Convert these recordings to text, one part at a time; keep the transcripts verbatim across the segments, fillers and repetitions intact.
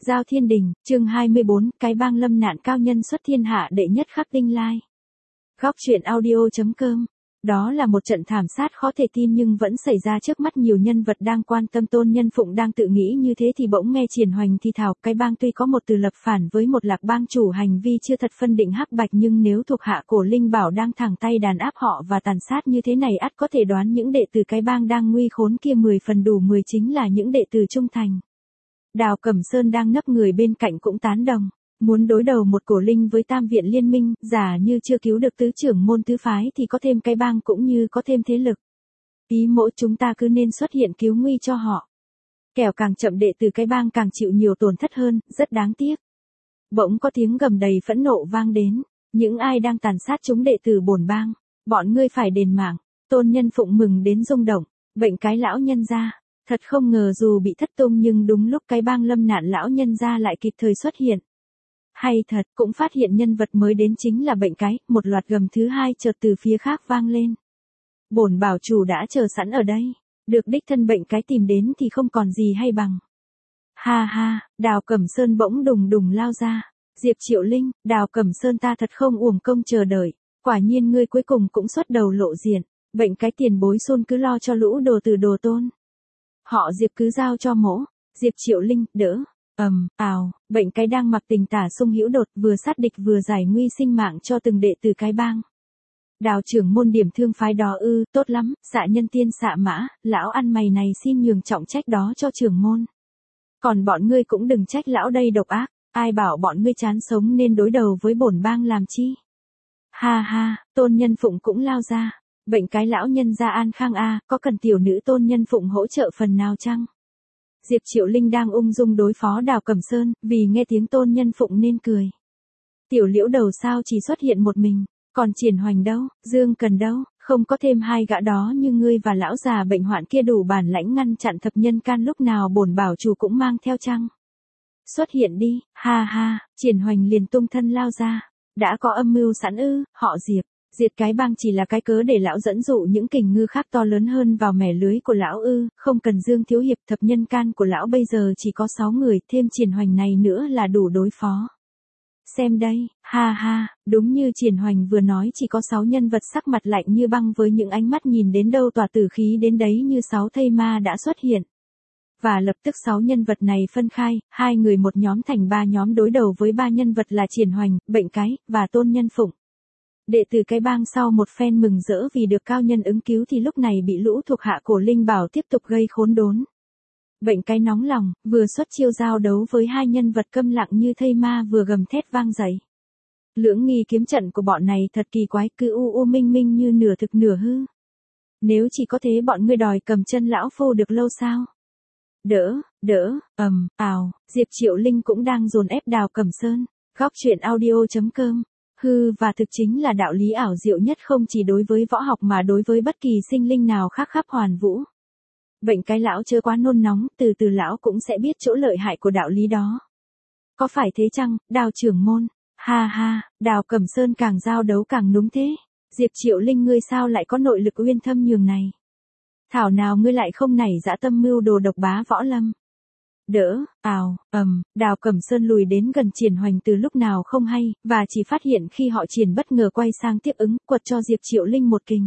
Giao Thiên Đình, chương hai mươi bốn, cái bang lâm nạn cao nhân xuất thiên hạ đệ nhất khắp tinh lai. Góc truyện audio.com. Đó là một trận thảm sát khó thể tin nhưng vẫn xảy ra trước mắt nhiều nhân vật đang quan tâm. Tôn Nhân Phụng đang tự nghĩ như thế thì bỗng nghe Triển Hoành thì thào, cái bang tuy có một từ lập phản với một lạc bang chủ hành vi chưa thật phân định hắc bạch, nhưng nếu thuộc hạ Cổ Linh Bảo đang thẳng tay đàn áp họ và tàn sát như thế này, ắt có thể đoán những đệ tử cái bang đang nguy khốn kia mười phần đủ mười chính là những đệ tử trung thành. Đào Cẩm Sơn đang nấp người bên cạnh cũng tán đồng. Muốn đối đầu một Cổ Linh với tam viện liên minh, giả như chưa cứu được tứ trưởng môn tứ phái thì có thêm cái bang cũng như có thêm thế lực. Ý mỗi chúng ta cứ nên xuất hiện cứu nguy cho họ. Kẻo càng chậm đệ tử cái bang càng chịu nhiều tổn thất hơn, rất đáng tiếc. Bỗng có tiếng gầm đầy phẫn nộ vang đến. Những ai đang tàn sát chúng đệ tử bổn bang, bọn ngươi phải đền mạng. Tôn Nhân Phụng mừng đến rung động. Bệnh cái lão nhân gia. Thật không ngờ dù bị thất tung nhưng đúng lúc cái bang lâm nạn lão nhân gia lại kịp thời xuất hiện. Hay thật, cũng phát hiện nhân vật mới đến chính là bệnh cái, một loạt gầm thứ hai chợt từ phía khác vang lên. Bổn bảo chủ đã chờ sẵn ở đây, được đích thân bệnh cái tìm đến thì không còn gì hay bằng. Ha ha, Đào Cẩm Sơn bỗng đùng đùng lao ra. Diệp Triệu Linh, Đào Cẩm Sơn ta thật không uổng công chờ đợi, quả nhiên ngươi cuối cùng cũng xuất đầu lộ diện. Bệnh cái tiền bối xôn cứ lo cho lũ đồ từ đồ tôn. Họ Diệp cứ giao cho mỗ. Diệp Triệu Linh, đỡ. ầm, um, ào, bệnh cái đang mặc tình tả sung hữu đột, vừa sát địch vừa giải nguy sinh mạng cho từng đệ tử cái bang. Đào trưởng môn điểm thương phái đó ư, tốt lắm, dạ nhân tiên xạ mã, lão ăn mày này xin nhường trọng trách đó cho trưởng môn. Còn bọn ngươi cũng đừng trách lão đây độc ác, ai bảo bọn ngươi chán sống nên đối đầu với bổn bang làm chi. Ha ha, Tôn Nhân Phụng cũng lao ra. Bệnh cái lão nhân gia an khang a, có cần tiểu nữ Tôn Nhân Phụng hỗ trợ phần nào chăng? Diệp Triệu Linh đang ung dung đối phó Đào Cẩm Sơn, vì nghe tiếng Tôn Nhân Phụng nên cười. Tiểu liễu đầu sao chỉ xuất hiện một mình, còn Triển Hoành đâu, Dương Cần đâu, không có thêm hai gã đó như ngươi và lão già bệnh hoạn kia đủ bản lãnh ngăn chặn thập nhân can lúc nào bổn bảo chủ cũng mang theo chăng? Xuất hiện đi, ha ha, Triển Hoành liền tung thân lao ra. Đã có âm mưu sẵn ư, họ Diệp. Diệt cái bang chỉ là cái cớ để lão dẫn dụ những kình ngư khác to lớn hơn vào mẻ lưới của lão ư, không cần Dương thiếu hiệp, thập nhân can của lão bây giờ chỉ có sáu người, thêm Triển Hoành này nữa là đủ đối phó. Xem đây, ha ha, đúng như Triển Hoành vừa nói, chỉ có sáu nhân vật sắc mặt lạnh như băng với những ánh mắt nhìn đến đâu tỏa tử khí đến đấy như sáu thây ma đã xuất hiện. Và lập tức sáu nhân vật này phân khai, hai người một nhóm thành ba nhóm đối đầu với ba nhân vật là Triển Hoành, Bệnh cái, và Tôn Nhân Phụng. Đệ tử cái bang sau một phen mừng rỡ vì được cao nhân ứng cứu thì lúc này bị lũ thuộc hạ Cổ Linh Bảo tiếp tục gây khốn đốn. Bệnh cái nóng lòng, vừa xuất chiêu giao đấu với hai nhân vật câm lặng như thây ma vừa gầm thét vang dậy. Lưỡng nghi kiếm trận của bọn này thật kỳ quái, cứ u u minh minh như nửa thực nửa hư. Nếu chỉ có thế bọn ngươi đòi cầm chân lão phu được lâu sao? Đỡ, đỡ, ầm, um, ào, Diệp Triệu Linh cũng đang dồn ép Đào Cẩm Sơn. Góc truyện audio.com. Hư và thực chính là đạo lý ảo diệu nhất không chỉ đối với võ học mà đối với bất kỳ sinh linh nào khác khắp hoàn vũ. Bệnh cái lão chớ quá nôn nóng, từ từ lão cũng sẽ biết chỗ lợi hại của đạo lý đó. Có phải thế chăng, Đào trưởng môn? Ha ha, Đào Cẩm Sơn càng giao đấu càng núng thế. Diệp Triệu Linh ngươi sao lại có nội lực uyên thâm nhường này? Thảo nào ngươi lại không nảy dã tâm mưu đồ độc bá võ lâm? Đỡ, ào, ầm, um, Đào Cẩm Sơn lùi đến gần Triển Hoành từ lúc nào không hay, và chỉ phát hiện khi họ Triển bất ngờ quay sang tiếp ứng, quật cho Diệp Triệu Linh một kình.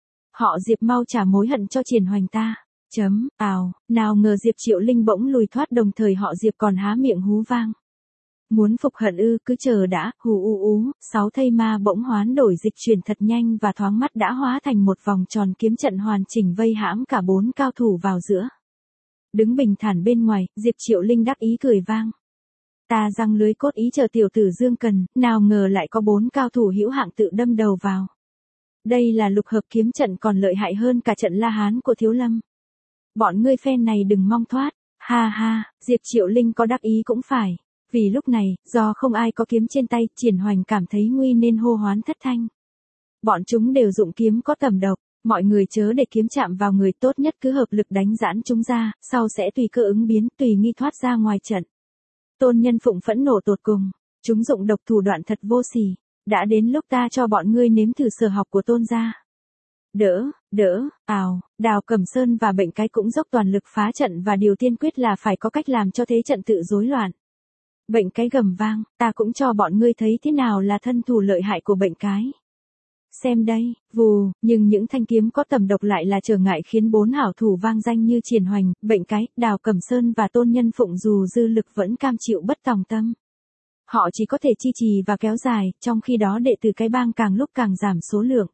Họ Diệp mau trả mối hận cho Triển Hoành ta. Chấm, ào, nào ngờ Diệp Triệu Linh bỗng lùi thoát đồng thời họ Diệp còn há miệng hú vang. Muốn phục hận ư, cứ chờ đã, hù u ú, sáu thây ma bỗng hoán đổi dịch chuyển thật nhanh và thoáng mắt đã hóa thành một vòng tròn kiếm trận hoàn chỉnh vây hãm cả bốn cao thủ vào giữa. Đứng bình thản bên ngoài, Diệp Triệu Linh đắc ý cười vang. Ta răng lưới cốt ý chờ tiểu tử Dương Cần, nào ngờ lại có bốn cao thủ hữu hạng tự đâm đầu vào. Đây là lục hợp kiếm trận còn lợi hại hơn cả trận La Hán của Thiếu Lâm. Bọn ngươi phen này đừng mong thoát, ha ha, Diệp Triệu Linh có đắc ý cũng phải. Vì lúc này, do không ai có kiếm trên tay, Triển Hoành cảm thấy nguy nên hô hoán thất thanh. Bọn chúng đều dụng kiếm có tầm độc. Mọi người chớ để kiếm chạm vào người, tốt nhất cứ hợp lực đánh giãn chúng ra, sau sẽ tùy cơ ứng biến, tùy nghi thoát ra ngoài trận. Tôn Nhân Phụng phẫn nộ tột cùng, chúng dụng độc thủ đoạn thật vô sỉ, đã đến lúc ta cho bọn ngươi nếm thử sở học của Tôn gia. Đỡ, đỡ, ào, Đào Cẩm Sơn và Bệnh cái cũng dốc toàn lực phá trận và điều tiên quyết là phải có cách làm cho thế trận tự rối loạn. Bệnh cái gầm vang, ta cũng cho bọn ngươi thấy thế nào là thân thủ lợi hại của bệnh cái. Xem đây, vù, nhưng những thanh kiếm có tầm độc lại là trở ngại khiến bốn hảo thủ vang danh như Triển Hoành, Bệnh Cái, Đào Cẩm Sơn và Tôn Nhân Phụng dù dư lực vẫn cam chịu bất tòng tâm. Họ chỉ có thể chi trì và kéo dài, trong khi đó đệ tử cái bang càng lúc càng giảm số lượng.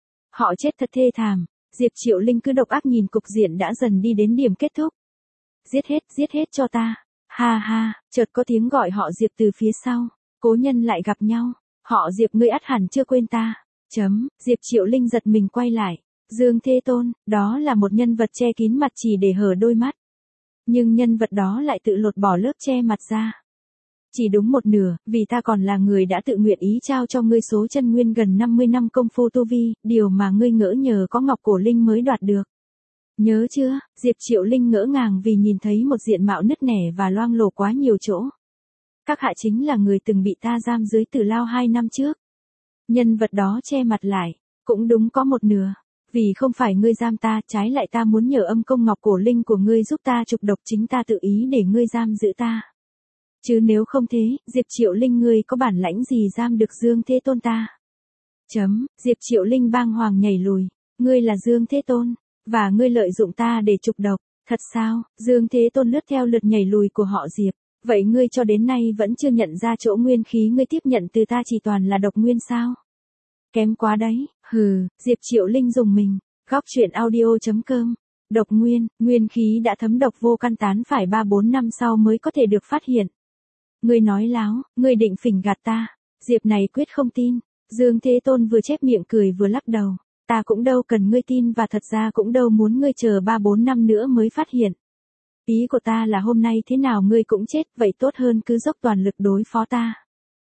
Họ chết thật thê thảm, Diệp Triệu Linh cứ độc ác nhìn cục diện đã dần đi đến điểm kết thúc. Giết hết, giết hết cho ta. Ha ha, chợt có tiếng gọi họ Diệp từ phía sau. Cố nhân lại gặp nhau. Họ Diệp ngươi ắt hẳn chưa quên ta. Chấm, Diệp Triệu Linh giật mình quay lại. Dương Thế Tôn, đó là một nhân vật che kín mặt chỉ để hở đôi mắt. Nhưng nhân vật đó lại tự lột bỏ lớp che mặt ra. Chỉ đúng một nửa, vì ta còn là người đã tự nguyện ý trao cho ngươi số chân nguyên gần năm mươi năm công phu tu vi, điều mà ngươi ngỡ nhờ có Ngọc Cổ Linh mới đoạt được. Nhớ chưa, Diệp Triệu Linh ngỡ ngàng vì nhìn thấy một diện mạo nứt nẻ và loang lổ quá nhiều chỗ. Các hạ chính là người từng bị ta giam dưới Tử Lao hai năm trước. Nhân vật đó che mặt lại, cũng đúng có một nửa. Vì không phải ngươi giam ta, trái lại ta muốn nhờ âm công Ngọc Cổ Linh của ngươi giúp ta trục độc, chính ta tự ý để ngươi giam giữ ta. Chứ nếu không thế, Diệp Triệu Linh ngươi có bản lãnh gì giam được Dương Thế Tôn ta? Chấm, Diệp Triệu Linh bang hoàng nhảy lùi. Ngươi là Dương Thế Tôn, và ngươi lợi dụng ta để trục độc, thật sao? Dương Thế Tôn lướt theo lượt nhảy lùi của họ Diệp. Vậy ngươi cho đến nay vẫn chưa nhận ra chỗ nguyên khí ngươi tiếp nhận từ ta chỉ toàn là độc nguyên sao? Kém quá đấy, hừ, Diệp Triệu Linh dùng mình. Góc truyện audio chấm com. Độc nguyên, nguyên khí đã thấm độc vô căn tán phải ba bốn năm sau mới có thể được phát hiện. Ngươi nói láo, ngươi định phỉnh gạt ta. Diệp này quyết không tin. Dương Thế Tôn vừa chép miệng cười vừa lắc đầu. Ta cũng đâu cần ngươi tin và thật ra cũng đâu muốn ngươi chờ ba bốn năm nữa mới phát hiện. Ý của ta là hôm nay thế nào ngươi cũng chết, vậy tốt hơn cứ dốc toàn lực đối phó ta.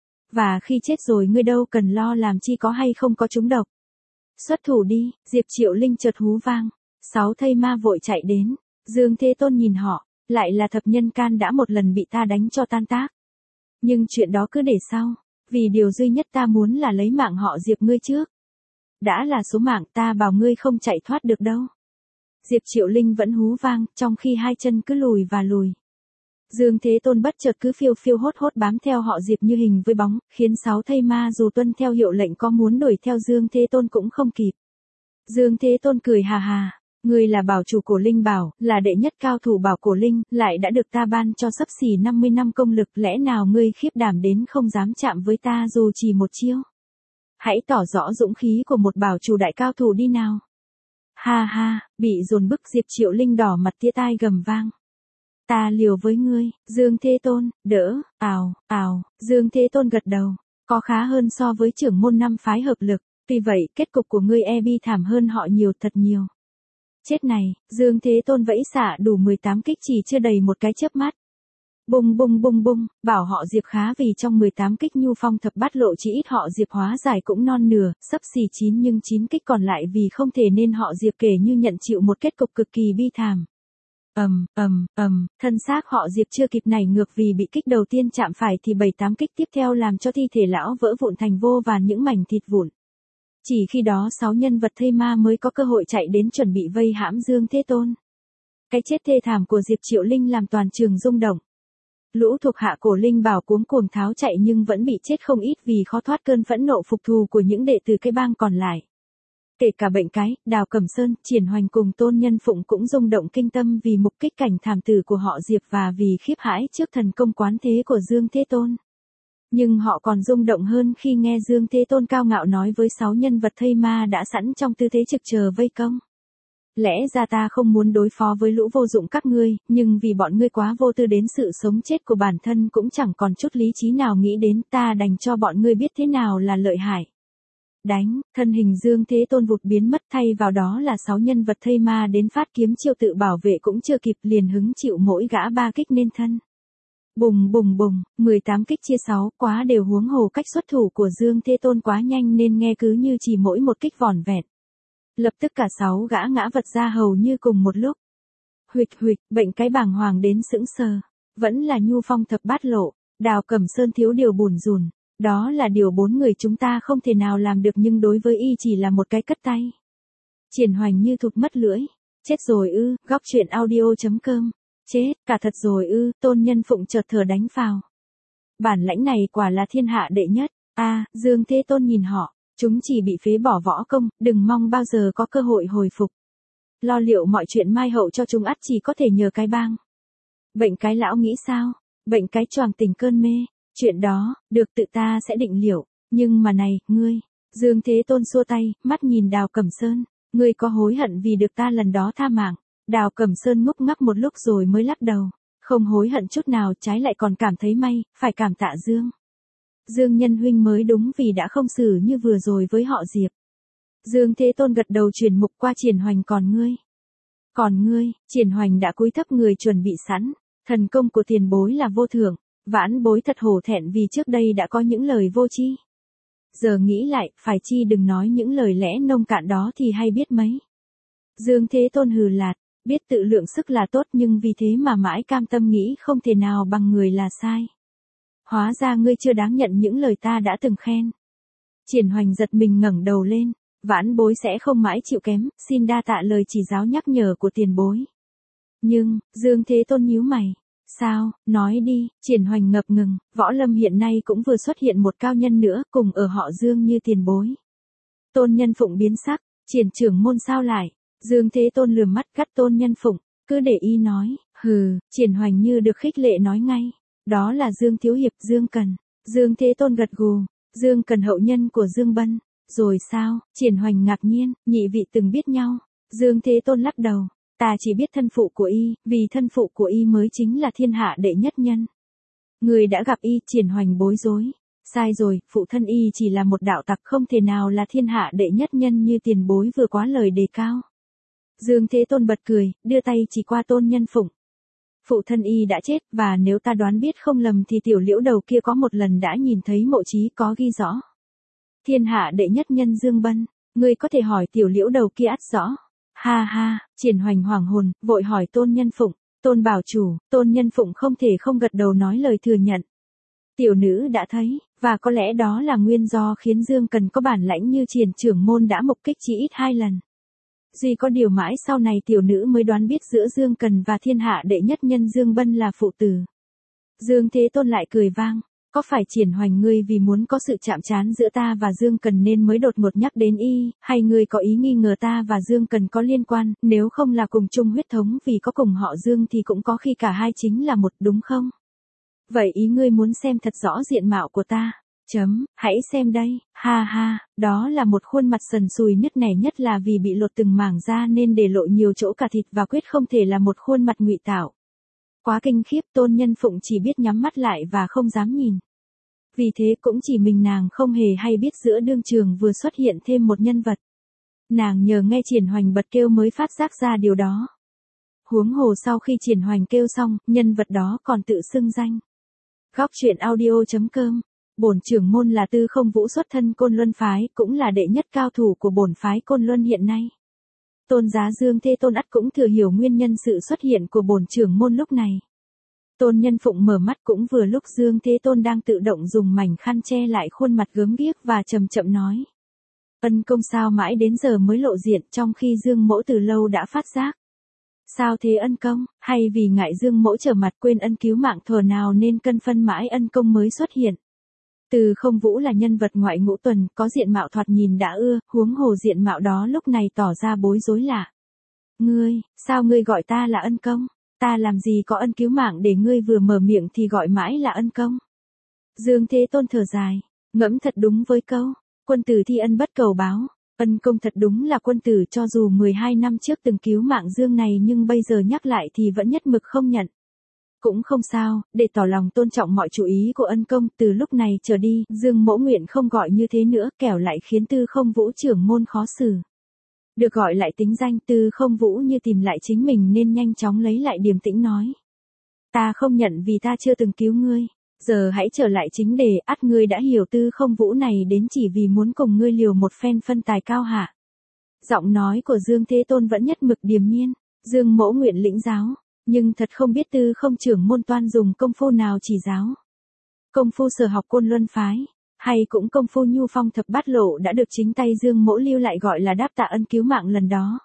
Và khi chết rồi ngươi đâu cần lo làm chi có hay không có trúng độc. Xuất thủ đi, Diệp Triệu Linh chợt hú vang. Sáu thây ma vội chạy đến. Dương Thế Tôn nhìn họ, lại là thập nhân can đã một lần bị ta đánh cho tan tác. Nhưng chuyện đó cứ để sau, vì điều duy nhất ta muốn là lấy mạng họ Diệp ngươi trước. Đã là số mạng ta bảo ngươi không chạy thoát được đâu. Diệp Triệu Linh vẫn hú vang, trong khi hai chân cứ lùi và lùi. Dương Thế Tôn bất chợt cứ phiêu phiêu hốt hốt bám theo họ Diệp như hình với bóng, khiến sáu thây ma dù tuân theo hiệu lệnh có muốn đuổi theo Dương Thế Tôn cũng không kịp. Dương Thế Tôn cười hà hà, ngươi là bảo chủ Cổ Linh Bảo, là đệ nhất cao thủ Bảo Cổ Linh, lại đã được ta ban cho xấp xỉ năm mươi năm công lực, lẽ nào ngươi khiếp đảm đến không dám chạm với ta dù chỉ một chiêu? Hãy tỏ rõ dũng khí của một bảo chủ đại cao thủ đi nào. Ha ha, bị dồn bức Diệp Triệu Linh đỏ mặt tía tai gầm vang. Ta liều với ngươi, Dương Thế Tôn, đỡ, ào, ào, Dương Thế Tôn gật đầu, có khá hơn so với trưởng môn năm phái hợp lực, vì vậy kết cục của ngươi e bi thảm hơn họ nhiều thật nhiều. Chết này, Dương Thế Tôn vẫy xả đủ mười tám kích chỉ chưa đầy một cái chớp mắt. Bung bung bung bung, bảo họ Diệp khá vì trong mười tám kích nhu phong thập bát lộ chỉ ít họ Diệp hóa giải cũng non nửa, sấp xỉ chín nhưng chín kích còn lại vì không thể nên họ Diệp kể như nhận chịu một kết cục cực kỳ bi thảm. Ầm, ầm, ầm, thân xác họ Diệp chưa kịp nảy ngược vì bị kích đầu tiên chạm phải thì bảy tám kích tiếp theo làm cho thi thể lão vỡ vụn thành vô vàn những mảnh thịt vụn. Chỉ khi đó sáu nhân vật thây ma mới có cơ hội chạy đến chuẩn bị vây hãm Dương Thế Tôn. Cái chết thê thảm của Diệp Triệu Linh làm toàn trường rung động. Lũ thuộc hạ Cổ Linh Bảo cuống cuồng tháo chạy nhưng vẫn bị chết không ít vì khó thoát cơn phẫn nộ phục thù của những đệ tử cái bang còn lại. Kể cả Bệnh Cái, Đào Cẩm Sơn, Triển Hoành cùng Tôn Nhân Phụng cũng rung động kinh tâm vì mục kích cảnh thảm tử của họ Diệp và vì khiếp hãi trước thần công quán thế của Dương Thế Tôn. Nhưng họ còn rung động hơn khi nghe Dương Thế Tôn cao ngạo nói với sáu nhân vật thây ma đã sẵn trong tư thế trực chờ vây công. Lẽ ra ta không muốn đối phó với lũ vô dụng các ngươi, nhưng vì bọn ngươi quá vô tư đến sự sống chết của bản thân cũng chẳng còn chút lý trí nào nghĩ đến, ta đành cho bọn ngươi biết thế nào là lợi hại. Đánh, thân hình Dương Thế Tôn vụt biến mất, thay vào đó là sáu nhân vật thây ma đến phát kiếm chiêu tự bảo vệ cũng chưa kịp liền hứng chịu mỗi gã ba kích nên thân. Bùng bùng bùng, mười tám kích chia sáu, quá đều huống hồ cách xuất thủ của Dương Thế Tôn quá nhanh nên nghe cứ như chỉ mỗi một kích vỏn vẹn. Lập tức cả sáu gã ngã vật ra hầu như cùng một lúc. Huỵch huỵch, Bệnh Cái bàng hoàng đến sững sờ. Vẫn là nhu phong thập bát lộ, Đào Cẩm Sơn thiếu điều bùn rùn. Đó là điều bốn người chúng ta không thể nào làm được nhưng đối với y chỉ là một cái cất tay. Triển Hoành như thụt mất lưỡi. Chết rồi ư, góc truyện audio chấm com. Chết, cả thật rồi ư, Tôn Nhân Phụng chợt thở đánh phào. Bản lãnh này quả là thiên hạ đệ nhất. A, Dương Thế Tôn nhìn họ, chúng chỉ bị phế bỏ võ công, đừng mong bao giờ có cơ hội hồi phục. Lo liệu mọi chuyện mai hậu cho chúng ắt chỉ có thể nhờ cái bang. Bệnh cái lão nghĩ sao? Bệnh cái choàng tình cơn mê. Chuyện đó, được tự ta sẽ định liệu. Nhưng mà này, ngươi. Dương Thế Tôn xua tay, mắt nhìn Đào Cẩm Sơn. Ngươi có hối hận vì được ta lần đó tha mạng? Đào Cẩm Sơn ngúc ngắc một lúc rồi mới lắc đầu. Không hối hận chút nào, trái lại còn cảm thấy may, phải cảm tạ Dương. Dương Nhân huynh mới đúng vì đã không xử như vừa rồi với họ Diệp. Dương Thế Tôn gật đầu truyền mục qua Triển Hoành, còn ngươi. Còn ngươi, Triển Hoành đã cúi thấp người chuẩn bị sẵn. Thần công của tiền bối là vô thượng, vãn bối thật hổ thẹn vì trước đây đã có những lời vô tri. Giờ nghĩ lại, phải chi đừng nói những lời lẽ nông cạn đó thì hay biết mấy. Dương Thế Tôn hừ lạt, biết tự lượng sức là tốt nhưng vì thế mà mãi cam tâm nghĩ không thể nào bằng người là sai. Hóa ra ngươi chưa đáng nhận những lời ta đã từng khen. Triển Hoành giật mình ngẩng đầu lên, vãn bối sẽ không mãi chịu kém, xin đa tạ lời chỉ giáo nhắc nhở của tiền bối. Nhưng, Dương Thế Tôn nhíu mày. Sao, nói đi, Triển Hoành ngập ngừng, võ lâm hiện nay cũng vừa xuất hiện một cao nhân nữa, cùng ở họ Dương như tiền bối. Tôn Nhân Phụng biến sắc, Triển trưởng môn sao lại? Dương Thế Tôn lườm mắt cắt Tôn Nhân Phụng, cứ để y nói, hừ, Triển Hoành như được khích lệ nói ngay. Đó là Dương Thiếu Hiệp, Dương Cần. Dương Thế Tôn gật gù, Dương Cần hậu nhân của Dương Bân. Rồi sao? Triển Hoành ngạc nhiên, nhị vị từng biết nhau. Dương Thế Tôn lắc đầu. Ta chỉ biết thân phụ của y, vì thân phụ của y mới chính là thiên hạ đệ nhất nhân. Người đã gặp y, Triển Hoành bối rối. Sai rồi, phụ thân y chỉ là một đạo tặc, không thể nào là thiên hạ đệ nhất nhân như tiền bối vừa quá lời đề cao. Dương Thế Tôn bật cười, đưa tay chỉ qua Tôn Nhân Phụng. Phụ thân y đã chết, và nếu ta đoán biết không lầm thì tiểu liễu đầu kia có một lần đã nhìn thấy mộ chí có ghi rõ. Thiên hạ đệ nhất nhân Dương Bân, ngươi có thể hỏi tiểu liễu đầu kia ắt rõ. Ha ha, Triển Hoành hoảng hồn, vội hỏi Tôn Nhân Phụng, Tôn bảo chủ, Tôn Nhân Phụng không thể không gật đầu nói lời thừa nhận. Tiểu nữ đã thấy, và có lẽ đó là nguyên do khiến Dương Cần có bản lãnh như Triển trưởng môn đã mục kích chỉ ít hai lần. Duy có điều mãi sau này tiểu nữ mới đoán biết giữa Dương Cần và thiên hạ đệ nhất nhân Dương Bân là phụ tử. Dương Thế Tôn lại cười vang, có phải Triển Hoành ngươi vì muốn có sự chạm trán giữa ta và Dương Cần nên mới đột ngột nhắc đến y, hay ngươi có ý nghi ngờ ta và Dương Cần có liên quan, nếu không là cùng chung huyết thống vì có cùng họ Dương thì cũng có khi cả hai chính là một, đúng không? Vậy ý ngươi muốn xem thật rõ diện mạo của ta? Chấm, hãy xem đây, ha ha, đó là một khuôn mặt sần sùi nứt nẻ, nhất là vì bị lột từng mảng da nên để lộ nhiều chỗ cả thịt, và quyết không thể là một khuôn mặt ngụy tạo. Quá kinh khiếp, Tôn Nhân Phụng chỉ biết nhắm mắt lại và không dám nhìn. Vì thế cũng chỉ mình nàng không hề hay biết giữa đương trường vừa xuất hiện thêm một nhân vật. Nàng nhờ nghe Triển Hoành bật kêu mới phát giác ra điều đó. Huống hồ sau khi Triển Hoành kêu xong, nhân vật đó còn tự xưng danh. Góc truyện audio chấm com. Bổn trưởng môn là Tư Không Vũ, xuất thân Côn Luân phái, cũng là đệ nhất cao thủ của bổn phái Côn Luân hiện nay. Tôn giá Dương Thế Tôn ắt cũng thừa hiểu nguyên nhân sự xuất hiện của bổn trưởng môn lúc này. Tôn Nhân Phụng mở mắt cũng vừa lúc Dương Thế Tôn đang tự động dùng mảnh khăn che lại khuôn mặt gớm ghiếc và chậm chậm nói. Ân công sao mãi đến giờ mới lộ diện, trong khi Dương mỗ từ lâu đã phát giác. Sao thế ân công, hay vì ngại Dương mỗ trở mặt quên ân cứu mạng thuở nào nên cân phân mãi ân công mới xuất hiện. Từ Không Vũ là nhân vật ngoại ngũ tuần, có diện mạo thoạt nhìn đã ưa, huống hồ diện mạo đó lúc này tỏ ra bối rối lạ. Ngươi, sao ngươi gọi ta là ân công? Ta làm gì có ân cứu mạng để ngươi vừa mở miệng thì gọi mãi là ân công? Dương Thế Tôn thở dài, ngẫm thật đúng với câu, quân tử thi ân bất cầu báo. Ân công thật đúng là quân tử, cho dù mười hai năm trước từng cứu mạng Dương này nhưng bây giờ nhắc lại thì vẫn nhất mực không nhận. Cũng không sao, để tỏ lòng tôn trọng mọi chủ ý của ân công, từ lúc này trở đi, Dương mỗ nguyện không gọi như thế nữa, kẻo lại khiến Tư Không Vũ trưởng môn khó xử. Được gọi lại tính danh Tư Không Vũ như tìm lại chính mình nên nhanh chóng lấy lại điềm tĩnh nói. Ta không nhận vì ta chưa từng cứu ngươi. Giờ hãy trở lại chính đề, ắt ngươi đã hiểu Tư Không Vũ này đến chỉ vì muốn cùng ngươi liều một phen phân tài cao hạ. Giọng nói của Dương Thế Tôn vẫn nhất mực điềm nhiên. Dương mỗ nguyện lĩnh giáo, nhưng thật không biết Tư Không trưởng môn toan dùng công phu nào chỉ giáo. Công phu sở học Côn Luân phái, hay cũng công phu Nhu Phong thập bát lộ đã được chính tay Dương mỗ lưu lại gọi là đáp tạ ân cứu mạng lần đó.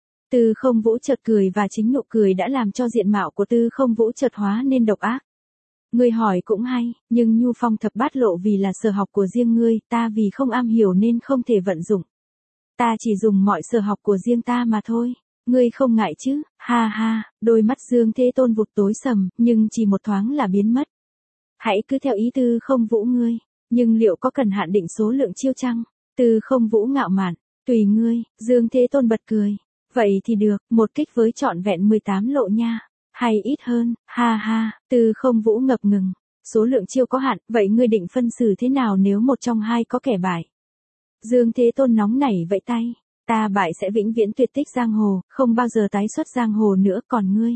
Tư Không Vũ chợt cười và chính nụ cười đã làm cho diện mạo của Tư Không Vũ chợt hóa nên độc ác. Ngươi hỏi cũng hay, nhưng Nhu Phong thập bát lộ vì là sở học của riêng ngươi, ta vì không am hiểu nên không thể vận dụng. Ta chỉ dùng mọi sở học của riêng ta mà thôi. Ngươi không ngại chứ, ha ha, đôi mắt Dương Thế Tôn vụt tối sầm, nhưng chỉ một thoáng là biến mất. Hãy cứ theo ý Tư Không Vũ ngươi, nhưng liệu có cần hạn định số lượng chiêu chăng? Tư Không Vũ ngạo mạn, tùy ngươi, Dương Thế Tôn bật cười. Vậy thì được, một kích với trọn vẹn mười tám lộ nha. Hay ít hơn, ha ha, Tư Không Vũ ngập ngừng. Số lượng chiêu có hạn, vậy ngươi định phân xử thế nào nếu một trong hai có kẻ bại? Dương Thế Tôn nóng nảy vẫy tay. Ta bại sẽ vĩnh viễn tuyệt tích giang hồ, không bao giờ tái xuất giang hồ nữa, còn ngươi?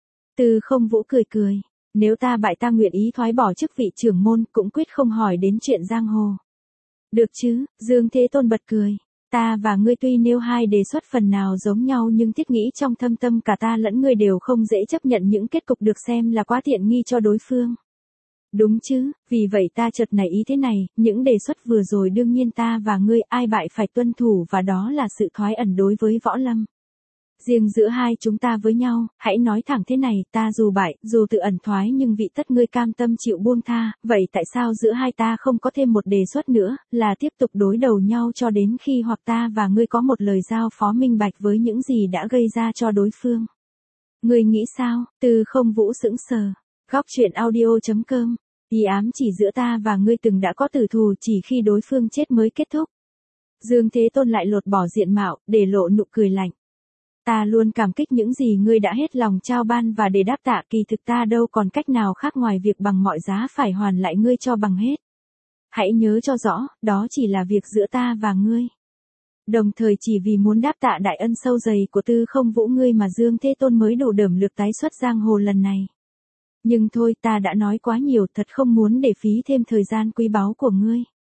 Tư Không Vũ cười cười. Nếu ta bại ta nguyện ý thoái bỏ chức vị trưởng môn, cũng quyết không hỏi đến chuyện giang hồ. Được chứ, Dương Thế Tôn bật cười. Ta và ngươi tuy nêu hai đề xuất phần nào giống nhau nhưng thiết nghĩ trong thâm tâm cả ta lẫn ngươi đều không dễ chấp nhận những kết cục được xem là quá tiện nghi cho đối phương. Đúng chứ, vì vậy ta chợt nảy ý thế này, những đề xuất vừa rồi đương nhiên ta và ngươi ai bại phải tuân thủ và đó là sự thoái ẩn đối với võ lâm. Riêng giữa hai chúng ta với nhau, hãy nói thẳng thế này, ta dù bại, dù tự ẩn thoái nhưng vị tất ngươi cam tâm chịu buông tha, vậy tại sao giữa hai ta không có thêm một đề xuất nữa, là tiếp tục đối đầu nhau cho đến khi hoặc ta và ngươi có một lời giao phó minh bạch với những gì đã gây ra cho đối phương. Ngươi nghĩ sao? Tư Không Vũ sững sờ. Góc truyện audio chấm com. Ý ám chỉ giữa ta và ngươi từng đã có tử thù chỉ khi đối phương chết mới kết thúc. Dương Thế Tôn lại lột bỏ diện mạo, để lộ nụ cười lạnh. Ta luôn cảm kích những gì ngươi đã hết lòng trao ban và để đáp tạ kỳ thực ta đâu còn cách nào khác ngoài việc bằng mọi giá phải hoàn lại ngươi cho bằng hết. Hãy nhớ cho rõ, đó chỉ là việc giữa ta và ngươi. Đồng thời chỉ vì muốn đáp tạ đại ân sâu dày của Tư Không Vũ ngươi mà Dương Thế Tôn mới đủ đởm lực tái xuất giang hồ lần này. Nhưng thôi ta đã nói quá nhiều, thật không muốn để phí thêm thời gian quý báu của ngươi.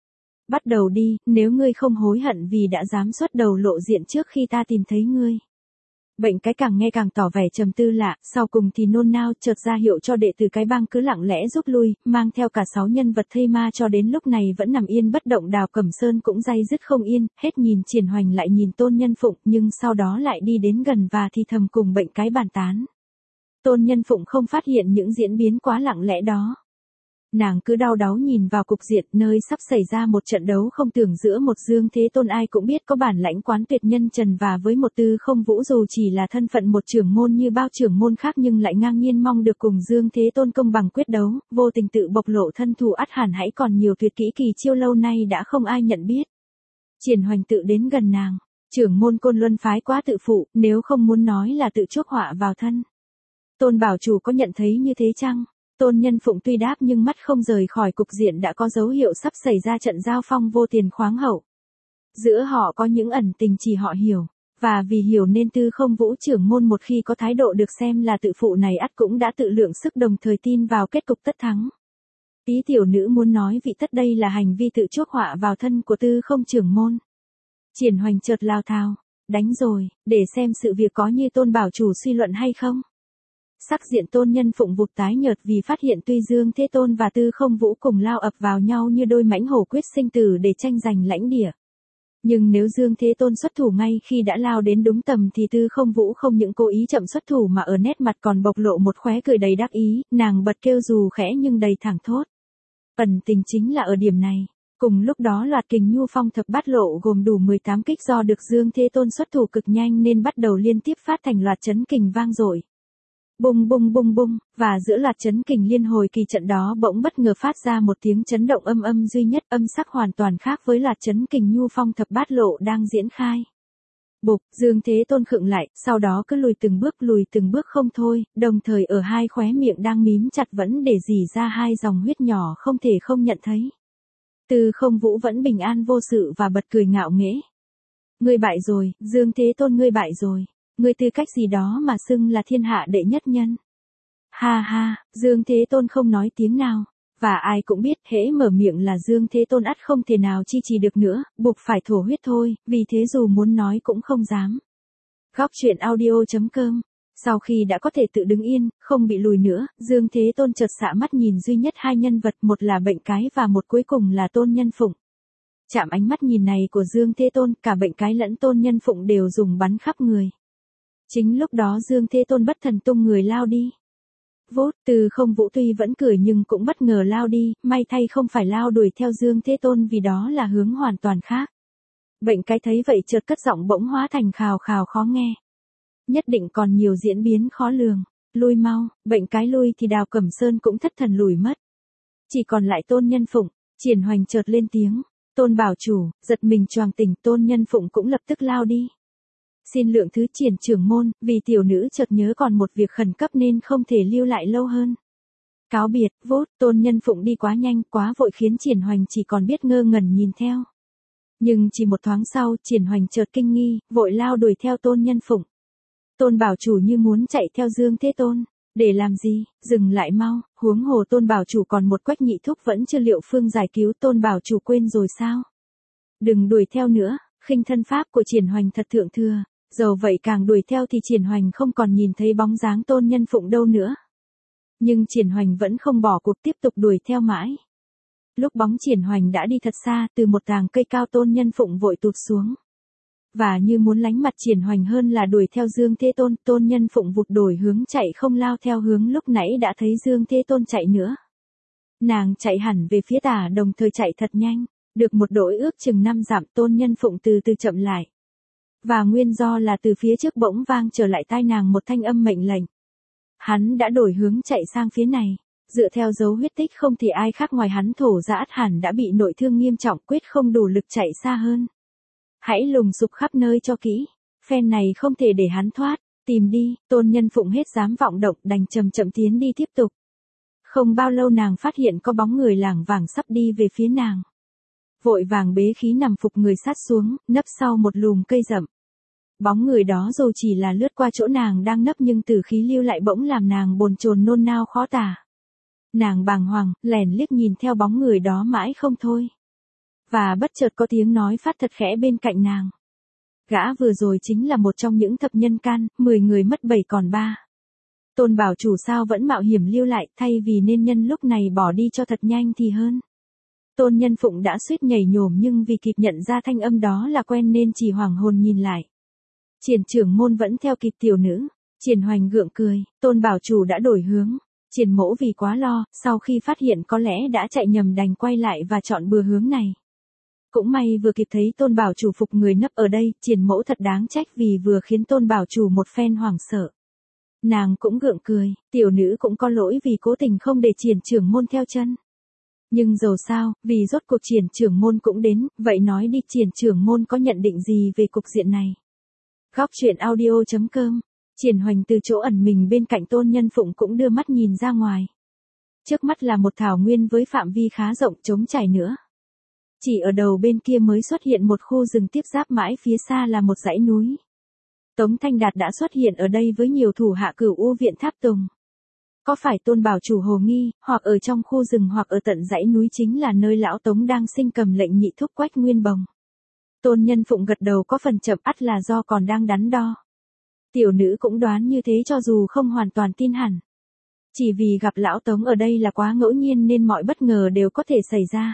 Bắt đầu đi, nếu ngươi không hối hận vì đã dám xuất đầu lộ diện trước khi ta tìm thấy ngươi. Bệnh cái càng nghe càng tỏ vẻ trầm tư lạ, sau cùng thì nôn nao chợt ra hiệu cho đệ tử cái bang cứ lặng lẽ rút lui, mang theo cả sáu nhân vật thây ma cho đến lúc này vẫn nằm yên bất động. Đào Cẩm Sơn cũng day dứt không yên, hết nhìn Triển Hoành lại nhìn Tôn Nhân Phụng nhưng sau đó lại đi đến gần và thì thầm cùng bệnh cái bàn tán. Tôn Nhân Phụng không phát hiện những diễn biến quá lặng lẽ đó. Nàng cứ đau đáu nhìn vào cục diện nơi sắp xảy ra một trận đấu không tưởng giữa một Dương Thế Tôn ai cũng biết có bản lãnh quán tuyệt nhân trần và với một Tư Không Vũ dù chỉ là thân phận một trưởng môn như bao trưởng môn khác nhưng lại ngang nhiên mong được cùng Dương Thế Tôn công bằng quyết đấu, vô tình tự bộc lộ thân thủ ắt hẳn hãy còn nhiều tuyệt kỹ kỳ chiêu lâu nay đã không ai nhận biết. Triển Hoành tự đến gần nàng, trưởng môn Côn Luân phái quá tự phụ, nếu không muốn nói là tự chuốc họa vào thân. Tôn bảo chủ có nhận thấy như thế chăng? Tôn Nhân Phụng tuy đáp nhưng mắt không rời khỏi cục diện đã có dấu hiệu sắp xảy ra trận giao phong vô tiền khoáng hậu. Giữa họ có những ẩn tình chỉ họ hiểu, và vì hiểu nên Tư Không Vũ trưởng môn một khi có thái độ được xem là tự phụ này ắt cũng đã tự lượng sức đồng thời tin vào kết cục tất thắng. Ý tiểu nữ muốn nói vị tất đây là hành vi tự chuốc họa vào thân của Tư Không trưởng môn. Triển Hoành chợt lao thao, đánh rồi, để xem sự việc có như Tôn bảo chủ suy luận hay không. Sắc diện Tôn Nhân Phụng vụt tái nhợt vì phát hiện tuy Dương Thế Tôn và Tư Không Vũ cùng lao ập vào nhau như đôi mãnh hổ quyết sinh tử để tranh giành lãnh địa. Nhưng nếu Dương Thế Tôn xuất thủ ngay khi đã lao đến đúng tầm thì Tư Không Vũ không những cố ý chậm xuất thủ mà ở nét mặt còn bộc lộ một khóe cười đầy đắc ý, nàng bật kêu dù khẽ nhưng đầy thẳng thốt. Ẩn tình chính là ở điểm này. Cùng lúc đó loạt kình Nhu Phong thập bát lộ gồm đủ mười tám kích do được Dương Thế Tôn xuất thủ cực nhanh nên bắt đầu liên tiếp phát thành loạt chấn kình vang dội. Bùng bùng bùng bùng, và giữa loạt chấn kình liên hồi kỳ trận đó bỗng bất ngờ phát ra một tiếng chấn động âm âm duy nhất, âm sắc hoàn toàn khác với loạt chấn kình Nhu Phong thập bát lộ đang diễn khai. Bục, Dương Thế Tôn khựng lại, sau đó cứ lùi từng bước lùi từng bước không thôi, đồng thời ở hai khóe miệng đang mím chặt vẫn để rỉ ra hai dòng huyết nhỏ không thể không nhận thấy. Tư Không Vũ vẫn bình an vô sự và bật cười ngạo nghễ. Ngươi bại rồi, Dương Thế Tôn ngươi bại rồi. Ngươi tư cách gì đó mà xưng là thiên hạ đệ nhất nhân. Ha ha, Dương Thế Tôn không nói tiếng nào. Và ai cũng biết hễ mở miệng là Dương Thế Tôn ắt không thể nào chi trì được nữa, buộc phải thổ huyết thôi, vì thế dù muốn nói cũng không dám. Góc truyện audio chấm com. Sau khi đã có thể tự đứng yên, không bị lùi nữa, Dương Thế Tôn chợt xạ mắt nhìn duy nhất hai nhân vật, một là bệnh cái và một cuối cùng là Tôn Nhân Phụng. Chạm ánh mắt nhìn này của Dương Thế Tôn, cả bệnh cái lẫn Tôn Nhân Phụng đều dùng bắn khắp người. Chính lúc đó Dương Thế Tôn bất thần tung người lao đi. Vốt, Từ Không Vũ tuy vẫn cười nhưng cũng bất ngờ lao đi, may thay không phải lao đuổi theo Dương Thế Tôn vì đó là hướng hoàn toàn khác. Bệnh cái thấy vậy chợt cất giọng bỗng hóa thành khào khào khó nghe. Nhất định còn nhiều diễn biến khó lường. Lui mau, bệnh cái lui thì Đào Cẩm Sơn cũng thất thần lùi mất. Chỉ còn lại Tôn Nhân Phụng, Triển Hoành chợt lên tiếng. Tôn bảo chủ, giật mình choàng tỉnh, Tôn Nhân Phụng cũng lập tức lao đi. Xin lượng thứ Triển trưởng môn, vì tiểu nữ chợt nhớ còn một việc khẩn cấp nên không thể lưu lại lâu hơn. Cáo biệt, Vốt, Tôn Nhân Phụng đi quá nhanh, quá vội khiến Triển Hoành chỉ còn biết ngơ ngẩn nhìn theo. Nhưng chỉ một thoáng sau, Triển Hoành chợt kinh nghi, vội lao đuổi theo Tôn Nhân Phụng. Tôn bảo chủ như muốn chạy theo Dương Thế Tôn. Để làm gì, dừng lại mau, huống hồ Tôn bảo chủ còn một Quách Nhị Thúc vẫn chưa liệu phương giải cứu, Tôn bảo chủ quên rồi sao? Đừng đuổi theo nữa, khinh thân pháp của Triển Hoành thật thượng thừa, dầu vậy càng đuổi theo thì Triển Hoành không còn nhìn thấy bóng dáng Tôn Nhân Phụng đâu nữa. Nhưng Triển Hoành vẫn không bỏ cuộc tiếp tục đuổi theo mãi. Lúc bóng Triển Hoành đã đi thật xa, từ một tàng cây cao Tôn Nhân Phụng vội tụt xuống. Và như muốn lánh mặt Triển Hoành hơn là đuổi theo Dương Thế Tôn, Tôn Nhân Phụng vụt đổi hướng chạy không lao theo hướng lúc nãy đã thấy Dương Thế Tôn chạy nữa. Nàng chạy hẳn về phía tả đồng thời chạy thật nhanh, được một đỗi ước chừng năm dặm Tôn Nhân Phụng từ từ chậm lại. Và nguyên do là từ phía trước bỗng vang trở lại tai nàng một thanh âm mệnh lệnh. Hắn đã đổi hướng chạy sang phía này, dựa theo dấu huyết tích không thì ai khác ngoài hắn Thổ Dã ắt hẳn đã bị nội thương nghiêm trọng quyết không đủ lực chạy xa hơn. Hãy lùng sục khắp nơi cho kỹ, phen này không thể để hắn thoát, tìm đi, Tôn Nhân Phụng hết dám vọng động đành chậm chậm tiến đi tiếp tục. Không bao lâu nàng phát hiện có bóng người lảng vảng sắp đi về phía nàng. Vội vàng bế khí nằm phục người sát xuống, nấp sau một lùm cây rậm. Bóng người đó dù chỉ là lướt qua chỗ nàng đang nấp nhưng tử khí lưu lại bỗng làm nàng bồn chồn nôn nao khó tả. Nàng bàng hoàng, lèn liếc nhìn theo bóng người đó mãi không thôi. Và bất chợt có tiếng nói phát thật khẽ bên cạnh nàng. Gã vừa rồi chính là một trong những thập nhân can, mười người mất bảy còn ba. Tôn bảo chủ sao vẫn mạo hiểm lưu lại, thay vì nên nhân lúc này bỏ đi cho thật nhanh thì hơn. Tôn Nhân Phụng đã suýt nhảy nhổm nhưng vì kịp nhận ra thanh âm đó là quen nên chỉ hoảng hồn nhìn lại. Triển trưởng môn vẫn theo kịp tiểu nữ. Triển Hoành gượng cười, Tôn bảo chủ đã đổi hướng. Triển mỗ vì quá lo, sau khi phát hiện có lẽ đã chạy nhầm đành quay lại và chọn bừa hướng này. Cũng may vừa kịp thấy Tôn bảo chủ phục người nấp ở đây, Triển mỗ thật đáng trách vì vừa khiến Tôn bảo chủ một phen hoảng sợ. Nàng cũng gượng cười, tiểu nữ cũng có lỗi vì cố tình không để Triển trưởng môn theo chân. Nhưng dầu sao, vì rốt cuộc Triển trưởng môn cũng đến, vậy nói đi Triển trưởng môn có nhận định gì về cục diện này? Góc truyện audio chấm com. Triển Hoành từ chỗ ẩn mình bên cạnh Tôn Nhân Phụng cũng đưa mắt nhìn ra ngoài. Trước mắt là một thảo nguyên với phạm vi khá rộng trống trải nữa. Chỉ ở đầu bên kia mới xuất hiện một khu rừng tiếp giáp mãi phía xa là một dãy núi. Tống Thanh Đạt đã xuất hiện ở đây với nhiều thủ hạ Cửu U viện Tháp Tùng. Có phải Tôn bảo chủ hồ nghi, hoặc ở trong khu rừng hoặc ở tận dãy núi chính là nơi lão Tống đang sinh cầm lệnh nhị thúc Quách Nguyên Bồng? Tôn Nhân Phụng gật đầu có phần chậm ắt là do còn đang đắn đo. Tiểu nữ cũng đoán như thế cho dù không hoàn toàn tin hẳn. Chỉ vì gặp lão Tống ở đây là quá ngẫu nhiên nên mọi bất ngờ đều có thể xảy ra.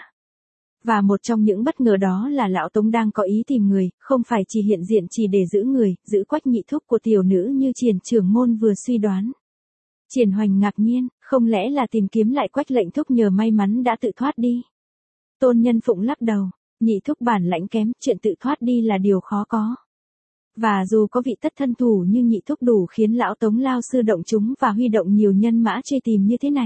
Và một trong những bất ngờ đó là lão Tống đang có ý tìm người, không phải chỉ hiện diện chỉ để giữ người, giữ Quách nhị thúc của tiểu nữ như Triển trưởng môn vừa suy đoán. Triển Hoành ngạc nhiên, không lẽ là tìm kiếm lại Quách lệnh thúc nhờ may mắn đã tự thoát đi. Tôn Nhân Phụng lắc đầu, nhị thúc bản lãnh kém, chuyện tự thoát đi là điều khó có. Và dù có vị tất thân thủ nhưng nhị thúc đủ khiến lão Tống lao sư động chúng và huy động nhiều nhân mã truy tìm như thế này.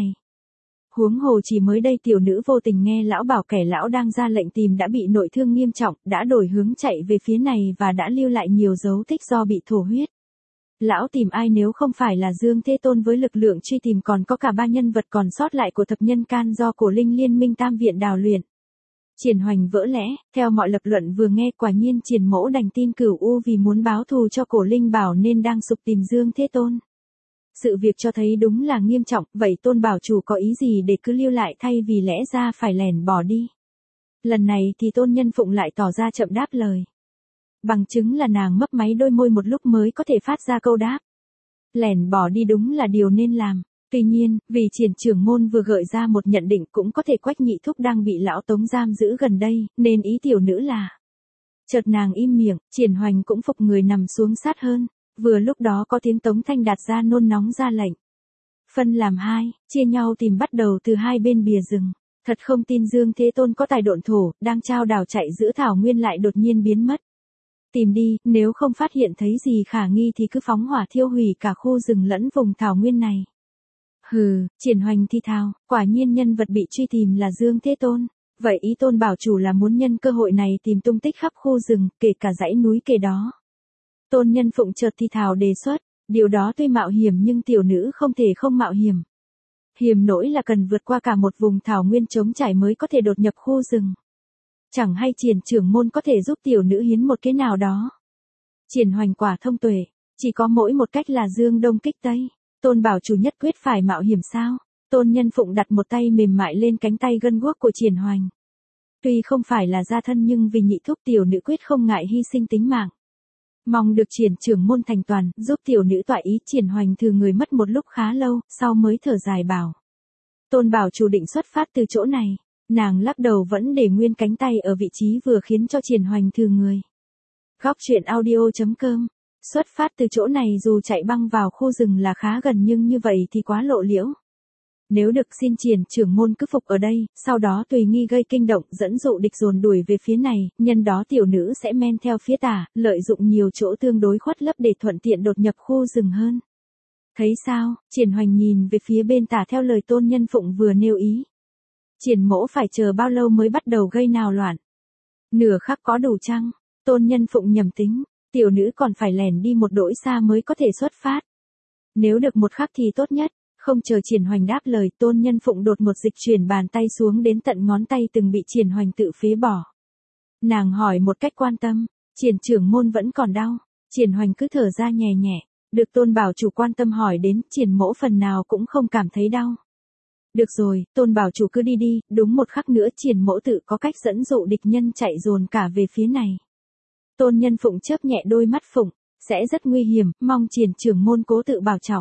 Huống hồ chỉ mới đây tiểu nữ vô tình nghe lão bảo kẻ lão đang ra lệnh tìm đã bị nội thương nghiêm trọng, đã đổi hướng chạy về phía này và đã lưu lại nhiều dấu tích do bị thổ huyết. Lão tìm ai nếu không phải là Dương Thế Tôn với lực lượng truy tìm còn có cả ba nhân vật còn sót lại của thập nhân can do Cổ Linh Liên Minh Tam Viện đào luyện. Triển Hoành vỡ lẽ, theo mọi lập luận vừa nghe quả nhiên Triển mỗ đành tin Cửu U vì muốn báo thù cho Cổ Linh Bảo nên đang sục tìm Dương Thế Tôn. Sự việc cho thấy đúng là nghiêm trọng, vậy Tôn bảo chủ có ý gì để cứ lưu lại thay vì lẽ ra phải lẻn bỏ đi. Lần này thì Tôn Nhân Phụng lại tỏ ra chậm đáp lời. Bằng chứng là nàng mấp máy đôi môi một lúc mới có thể phát ra câu đáp. Lẻn bỏ đi đúng là điều nên làm. Tuy nhiên, vì Triển trưởng môn vừa gợi ra một nhận định cũng có thể Quách nhị thúc đang bị lão Tống giam giữ gần đây, nên ý tiểu nữ là. Chợt nàng im miệng, Triển Hoành cũng phục người nằm xuống sát hơn. Vừa lúc đó có tiếng Tống Thanh Đạt ra nôn nóng ra lệnh. Phân làm hai, chia nhau tìm bắt đầu từ hai bên bìa rừng. Thật không tin Dương Thế Tôn có tài độn thổ, đang trao đảo chạy giữa thảo nguyên lại đột nhiên biến mất. Tìm đi, nếu không phát hiện thấy gì khả nghi thì cứ phóng hỏa thiêu hủy cả khu rừng lẫn vùng thảo nguyên này. Hừ, Triển Hoành thi thào, quả nhiên nhân vật bị truy tìm là Dương Thế Tôn. Vậy ý Tôn bảo chủ là muốn nhân cơ hội này tìm tung tích khắp khu rừng, kể cả dãy núi kề đó. Tôn Nhân Phụng chợt thi thào đề xuất, điều đó tuy mạo hiểm nhưng tiểu nữ không thể không mạo hiểm. Hiểm nỗi là cần vượt qua cả một vùng thảo nguyên trống trải mới có thể đột nhập khu rừng. Chẳng hay Triển trưởng môn có thể giúp tiểu nữ hiến một cái nào đó. Triển Hoành quả thông tuệ, chỉ có mỗi một cách là dương đông kích tây. Tôn bảo chủ nhất quyết phải mạo hiểm sao? Tôn Nhân Phụng đặt một tay mềm mại lên cánh tay gân guốc của Triển Hoành. Tuy không phải là gia thân nhưng vì nhị thúc tiểu nữ quyết không ngại hy sinh tính mạng. Mong được Triển trưởng môn thành toàn, giúp tiểu nữ tọa ý. Triển Hoành thừ người mất một lúc khá lâu, sau mới thở dài bảo. Tôn bảo chủ định xuất phát từ chỗ này. Nàng lắc đầu vẫn để nguyên cánh tay ở vị trí vừa khiến cho Triển Hoành thừ người. Góc truyện audio chấm com. Xuất phát từ chỗ này dù chạy băng vào khu rừng là khá gần nhưng như vậy thì quá lộ liễu. Nếu được xin Triển trưởng môn cứ phục ở đây, sau đó tùy nghi gây kinh động dẫn dụ địch dồn đuổi về phía này, nhân đó tiểu nữ sẽ men theo phía tả, lợi dụng nhiều chỗ tương đối khuất lấp để thuận tiện đột nhập khu rừng hơn. Thấy sao? Triển Hoành nhìn về phía bên tả theo lời Tôn Nhân Phụng vừa nêu ý. Triển mỗ phải chờ bao lâu mới bắt đầu gây nào loạn? Nửa khắc có đủ chăng? Tôn Nhân Phụng nhầm tính, tiểu nữ còn phải lẻn đi một đỗi xa mới có thể xuất phát. Nếu được một khắc thì tốt nhất. Không chờ Triển Hoành đáp lời, Tôn Nhân Phụng đột một dịch chuyển bàn tay xuống đến tận ngón tay từng bị Triển Hoành tự phế bỏ. Nàng hỏi một cách quan tâm, Triển trưởng môn vẫn còn đau? Triển Hoành cứ thở ra nhẹ nhẹ, được Tôn bảo chủ quan tâm hỏi đến, Triển mỗ phần nào cũng không cảm thấy đau. Được rồi, Tôn bảo chủ cứ đi đi, đúng một khắc nữa Triển mỗ tự có cách dẫn dụ địch nhân chạy dồn cả về phía này. Tôn Nhân Phụng chớp nhẹ đôi mắt Phụng, sẽ rất nguy hiểm, mong Triển trưởng môn cố tự bảo trọng.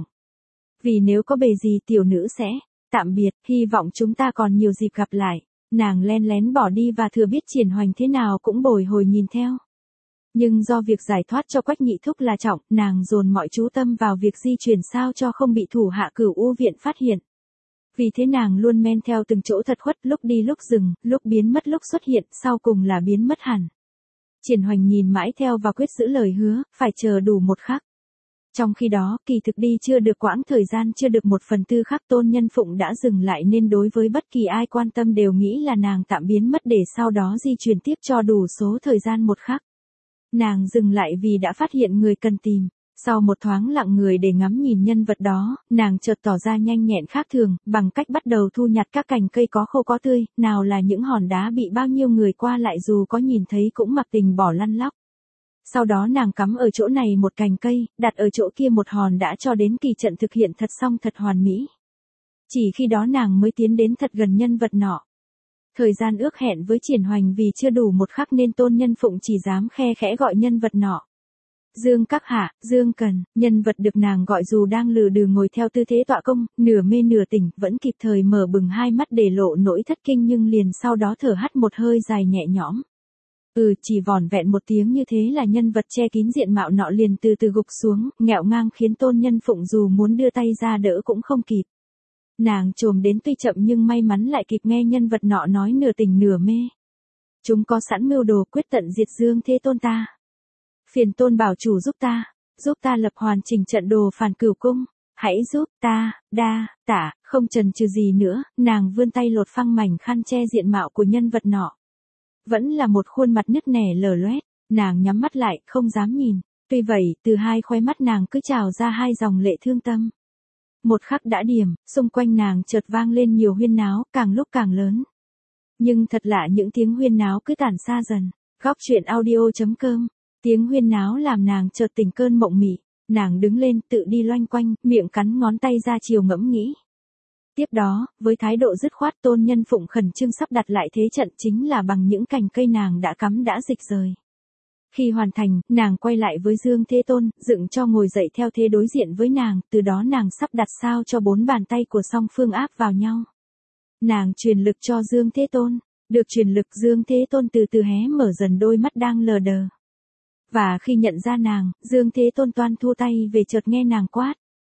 Vì nếu có bề gì tiểu nữ sẽ, tạm biệt, hy vọng chúng ta còn nhiều dịp gặp lại. Nàng len lén bỏ đi và thừa biết Triển Hoành thế nào cũng bồi hồi nhìn theo. Nhưng do việc giải thoát cho Quách Nhị Thúc là trọng, nàng dồn mọi chú tâm vào việc di chuyển sao cho không bị thủ hạ Cửu U viện phát hiện. Vì thế nàng luôn men theo từng chỗ thật khuất, lúc đi lúc dừng, lúc biến mất lúc xuất hiện, sau cùng là biến mất hẳn. Triển Hoành nhìn mãi theo và quyết giữ lời hứa, phải chờ đủ một khắc. Trong khi đó, kỳ thực đi chưa được quãng thời gian chưa được một phần tư khắc Tôn Nhân Phụng đã dừng lại nên đối với bất kỳ ai quan tâm đều nghĩ là nàng tạm biến mất để sau đó di chuyển tiếp cho đủ số thời gian một khắc. Nàng dừng lại vì đã phát hiện người cần tìm. Sau một thoáng lặng người để ngắm nhìn nhân vật đó, nàng chợt tỏ ra nhanh nhẹn khác thường, bằng cách bắt đầu thu nhặt các cành cây có khô có tươi, nào là những hòn đá bị bao nhiêu người qua lại dù có nhìn thấy cũng mặc tình bỏ lăn lóc. Sau đó nàng cắm ở chỗ này một cành cây, đặt ở chỗ kia một hòn đã cho đến kỳ trận thực hiện thật xong thật hoàn mỹ. Chỉ khi đó nàng mới tiến đến thật gần nhân vật nọ. Thời gian ước hẹn với Triển Hoành vì chưa đủ một khắc nên Tôn Nhân Phụng chỉ dám khe khẽ gọi nhân vật nọ. Dương các hạ, Dương Cần, nhân vật được nàng gọi dù đang lừ đừ ngồi theo tư thế tọa công, nửa mê nửa tỉnh, vẫn kịp thời mở bừng hai mắt để lộ nỗi thất kinh nhưng liền sau đó thở hắt một hơi dài nhẹ nhõm. Ừ, chỉ vỏn vẹn một tiếng như thế là nhân vật che kín diện mạo nọ liền từ từ gục xuống, nghẹo ngang khiến Tôn Nhân Phụng dù muốn đưa tay ra đỡ cũng không kịp. Nàng trồm đến tuy chậm nhưng may mắn lại kịp nghe nhân vật nọ nói nửa tỉnh nửa mê. Chúng có sẵn mưu đồ quyết tận diệt Dương Thế Tôn ta. Phiền Tôn bảo chủ giúp ta, giúp ta lập hoàn chỉnh trận đồ phản Cửu cung. Hãy giúp ta, đa, tả, không chần chừ gì nữa, nàng vươn tay lột phăng mảnh khăn che diện mạo của nhân vật nọ. Vẫn là một khuôn mặt nứt nẻ lở loét, nàng nhắm mắt lại, không dám nhìn. Tuy vậy, từ hai khóe mắt nàng cứ trào ra hai dòng lệ thương tâm. Một khắc đã điểm, xung quanh nàng chợt vang lên nhiều huyên náo, càng lúc càng lớn. Nhưng thật lạ những tiếng huyên náo cứ tản xa dần. Góc truyện audio chấm com. Tiếng huyên náo làm nàng chợt tỉnh cơn mộng mị. Nàng đứng lên, tự đi loanh quanh, miệng cắn ngón tay ra chiều ngẫm nghĩ. Tiếp đó, với thái độ dứt khoát Tôn Nhân Phụng khẩn trương sắp đặt lại thế trận chính là bằng những cành cây nàng đã cắm đã dịch rời. Khi hoàn thành, nàng quay lại với Dương Thế Tôn, dựng cho ngồi dậy theo thế đối diện với nàng, từ đó nàng sắp đặt sao cho bốn bàn tay của song phương áp vào nhau. Nàng truyền lực cho Dương Thế Tôn, được truyền lực Dương Thế Tôn từ từ hé mở dần đôi mắt đang lờ đờ. Và khi nhận ra nàng, Dương Thế Tôn toan thu tay về chợt nghe nàng quát.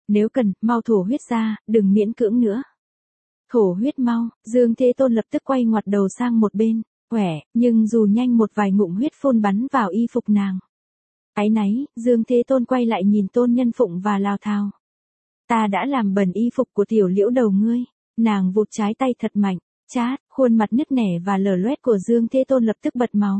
Nếu cần, mau thổ huyết ra, đừng miễn cưỡng nữa. Thổ huyết mau, Dương Thế Tôn lập tức quay ngoặt đầu sang một bên, khỏe, nhưng dù nhanh một vài ngụm huyết phun bắn vào y phục nàng. Áy náy, Dương Thế Tôn quay lại nhìn Tôn Nhân Phụng và lao thao. Ta đã làm bẩn y phục của tiểu liễu đầu ngươi. Nàng vụt trái tay thật mạnh, chát, khuôn mặt nứt nẻ và lở loét của Dương Thế Tôn lập tức bật máu.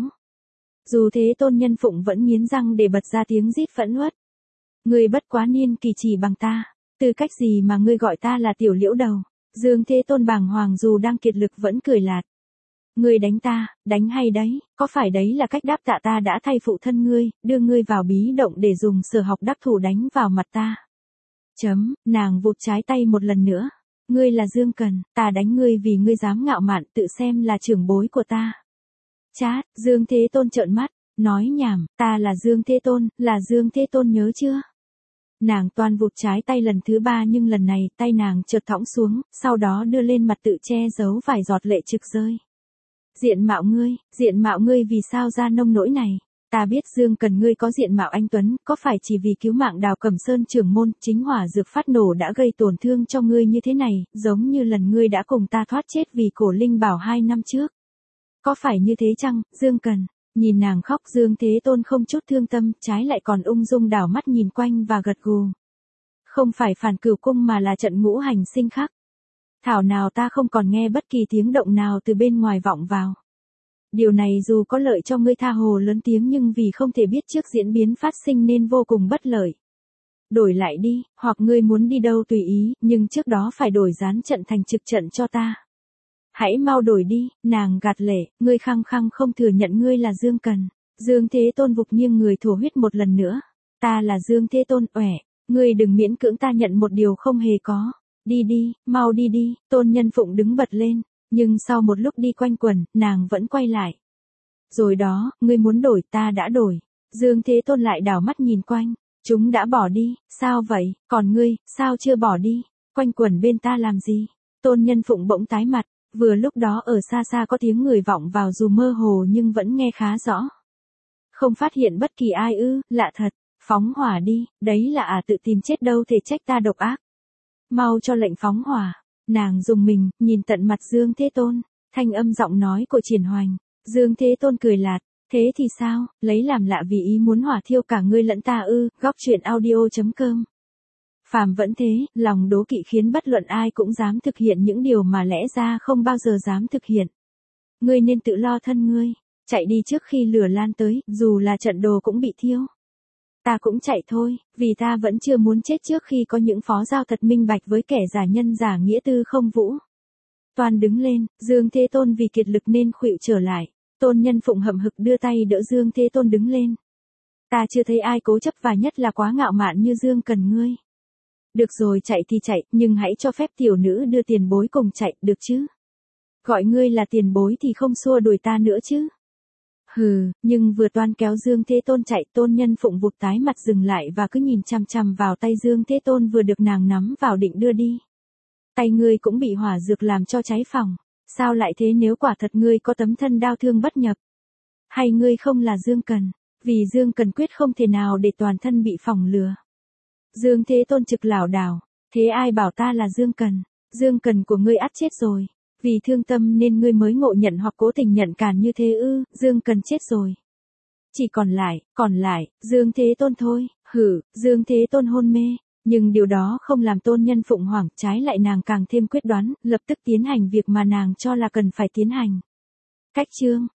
Dù thế Tôn Nhân Phụng vẫn nghiến răng để bật ra tiếng rít phẫn uất. Ngươi bất quá niên kỳ chỉ bằng ta, tư cách gì mà ngươi gọi ta là tiểu liễu đầu? Dương Thế Tôn bàng hoàng dù đang kiệt lực vẫn cười lạt. Ngươi đánh ta, đánh hay đấy, có phải đấy là cách đáp tạ ta đã thay phụ thân ngươi, đưa ngươi vào bí động để dùng sở học đắc thủ đánh vào mặt ta. Chấm, nàng vụt trái tay một lần nữa. Ngươi là Dương Cần, ta đánh ngươi vì ngươi dám ngạo mạn tự xem là trưởng bối của ta. Chát, Dương Thế Tôn trợn mắt, nói nhảm, ta là Dương Thế Tôn, là Dương Thế Tôn nhớ chưa? Nàng toan vụt trái tay lần thứ ba nhưng lần này tay nàng chợt thõng xuống, sau đó đưa lên mặt tự che giấu vài giọt lệ trực rơi. Diện mạo ngươi, diện mạo ngươi vì sao ra nông nỗi này? Ta biết Dương Cần ngươi có diện mạo anh tuấn, có phải chỉ vì cứu mạng Đào Cẩm Sơn trưởng môn, chính hỏa dược phát nổ đã gây tổn thương cho ngươi như thế này, giống như lần ngươi đã cùng ta thoát chết vì cổ linh bảo hai năm trước. Có phải như thế chăng, Dương Cần? Nhìn nàng khóc Dương Thế Tôn không chút thương tâm, trái lại còn ung dung đảo mắt nhìn quanh và gật gù. Không phải Phản Cửu Cung mà là trận ngũ hành sinh khắc. Thảo nào ta không còn nghe bất kỳ tiếng động nào từ bên ngoài vọng vào. Điều này dù có lợi cho ngươi tha hồ lớn tiếng nhưng vì không thể biết trước diễn biến phát sinh nên vô cùng bất lợi. Đổi lại đi, hoặc ngươi muốn đi đâu tùy ý, nhưng trước đó phải đổi gián trận thành trực trận cho ta. Hãy mau đổi đi, nàng gạt lệ, ngươi khăng khăng không thừa nhận ngươi là Dương Cần. Dương Thế Tôn vụt nghiêng người thổ huyết một lần nữa. Ta là Dương Thế Tôn, uể, ngươi đừng miễn cưỡng ta nhận một điều không hề có. Đi đi, mau đi đi, Tôn Nhân Phụng đứng bật lên, nhưng sau một lúc đi quanh quẩn, nàng vẫn quay lại. Rồi đó, ngươi muốn đổi ta đã đổi. Dương Thế Tôn lại đảo mắt nhìn quanh, chúng đã bỏ đi, sao vậy, còn ngươi, sao chưa bỏ đi, quanh quẩn bên ta làm gì? Tôn Nhân Phụng bỗng tái mặt, vừa lúc đó ở xa xa có tiếng người vọng vào dù mơ hồ nhưng vẫn nghe khá rõ. Không phát hiện bất kỳ ai ư, lạ thật, phóng hỏa đi, đấy là à tự tìm chết đâu thể trách ta độc ác. Mau cho lệnh phóng hỏa, nàng dùng mình, nhìn tận mặt Dương Thế Tôn, thanh âm giọng nói của Triển Hoành. Dương Thế Tôn cười lạt, thế thì sao, lấy làm lạ vì ý muốn hỏa thiêu cả ngươi lẫn ta ư, góc truyện audio chấm com. Phàm vẫn thế, lòng đố kỵ khiến bất luận ai cũng dám thực hiện những điều mà lẽ ra không bao giờ dám thực hiện. Ngươi nên tự lo thân ngươi, chạy đi trước khi lửa lan tới, dù là trận đồ cũng bị thiêu. Ta cũng chạy thôi, vì ta vẫn chưa muốn chết trước khi có những phó giao thật minh bạch với kẻ giả nhân giả nghĩa tư không vũ. Toàn đứng lên, Dương Thế Tôn vì kiệt lực nên khuỵu trở lại. Tôn Nhân Phụng hậm hực đưa tay đỡ Dương Thế Tôn đứng lên. Ta chưa thấy ai cố chấp và nhất là quá ngạo mạn như Dương Cần ngươi. Được rồi chạy thì chạy, nhưng hãy cho phép tiểu nữ đưa tiền bối cùng chạy, được chứ? Gọi ngươi là tiền bối thì không xua đuổi ta nữa chứ? Hừ, nhưng vừa toan kéo Dương Thế Tôn chạy, Tôn Nhân Phụng vụt tái mặt dừng lại và cứ nhìn chằm chằm vào tay Dương Thế Tôn vừa được nàng nắm vào định đưa đi. Tay ngươi cũng bị hỏa dược làm cho cháy phòng. Sao lại thế nếu quả thật ngươi có tấm thân đao thương bất nhập? Hay ngươi không là Dương Cần? Vì Dương Cần quyết không thể nào để toàn thân bị phỏng lửa. Dương Thế Tôn trực lảo đảo, thế ai bảo ta là Dương Cần? Dương Cần của ngươi ắt chết rồi. Vì thương tâm nên ngươi mới ngộ nhận hoặc cố tình nhận càn như thế ư, Dương Cần chết rồi. Chỉ còn lại, còn lại, Dương Thế Tôn thôi, hử, Dương Thế Tôn hôn mê. Nhưng điều đó không làm Tôn Nhân Phụng hoảng, trái lại nàng càng thêm quyết đoán, lập tức tiến hành việc mà nàng cho là cần phải tiến hành. Cách chương